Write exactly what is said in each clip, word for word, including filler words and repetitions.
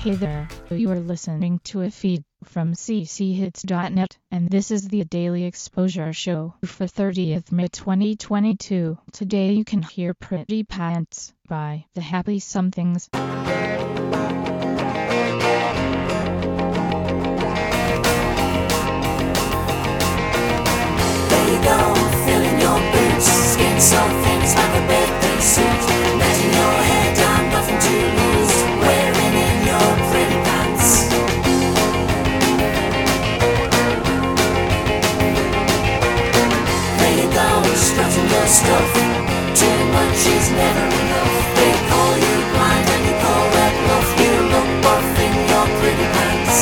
Hey there, you are listening to a feed from c c hits dot net, and this is the Daily Exposure Show for thirtieth May twenty twenty-two. Today you can hear Pretty Pants by The Happy Somethings. There you go, filling your boots, skin so thin it's like a birthday suit, letting your hair down, nothing to lose, wearing in your pretty pants. There you go, strutting your stuff, too much is never enough. They call you blind and you call that bluff, you look buff in your pretty pants.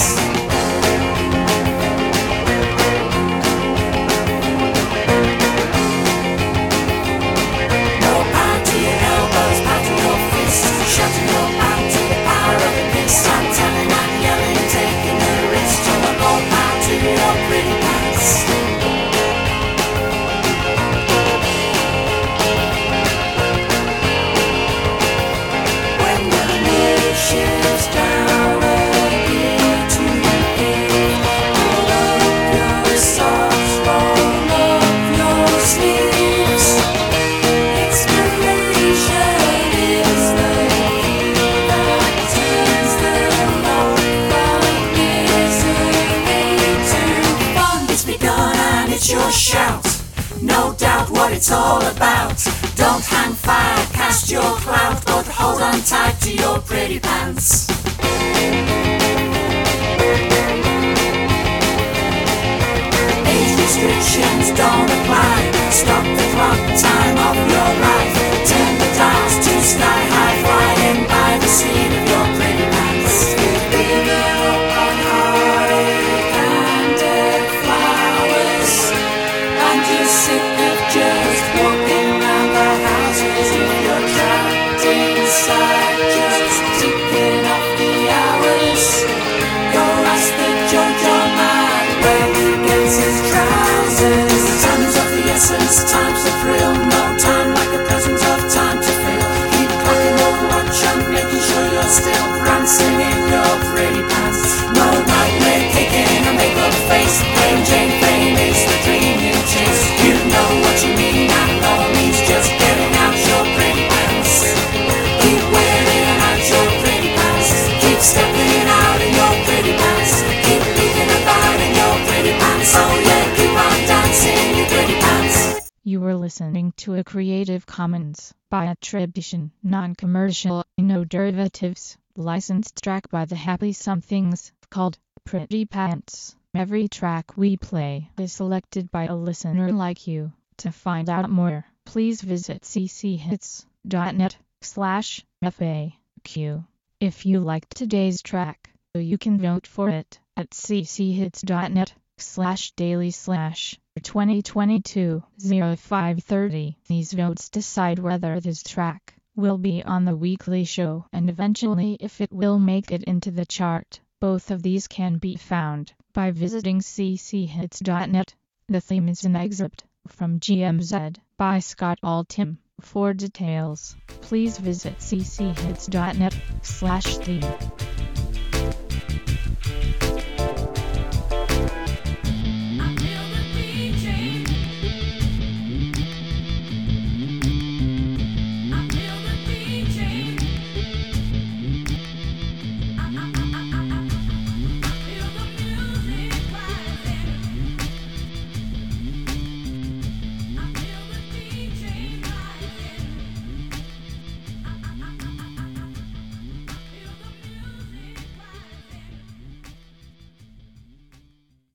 Shutting your mouth to the power of the piss. I'm telling, I'm yelling, taking the risk. Till I'm all bound to your pretty pants. When the nation's down again to end, roll up your socks, roll up your sleeves. Inspiration is the it's your shout, no doubt what it's all about. Don't hang fire, cast your clout, but hold on tight to your pretty pants. Age restrictions don't apply. Stop the clock, time of your life. Turn the dials to sky high, flying by the seat of your pretty pants. Give it up on heartache and dead flowers. I'm just sick of just walking around the houses. If you're trapped inside, just ticking off the hours. Go ask the JoJo man where he gets his trousers. Time's of the essence, time's the thrill. No time like the presence of time to fill. Keep clocking the watch and making sure you're still prancing in your pretty pants. No nightmare kicking a makeup face. Plain Jane fame is the dream you chase. You know what you mean, and all means just getting out your pretty pants. Keep wearing out your pretty pants. Keep stepping out in your pretty pants. Keep leaving about in your pretty pants. Oh yeah, keep on dancing your pretty pants. You were listening to a Creative Commons by attribution, non-commercial, no derivatives, licensed track by The Happy Somethings, called Pretty Pants. Every track we play is selected by a listener like you. To find out more, please visit c c hits dot net slash F A Q. If you liked today's track, you can vote for it at c c hits dot net slash daily slash twenty twenty-two oh five thirty. These votes decide whether this track will be on the weekly show and eventually if it will make it into the chart. Both of these can be found by visiting c c hits dot net. The theme is an excerpt from G M Z by Scott Altham. For details, please visit c c hits dot net slash theme.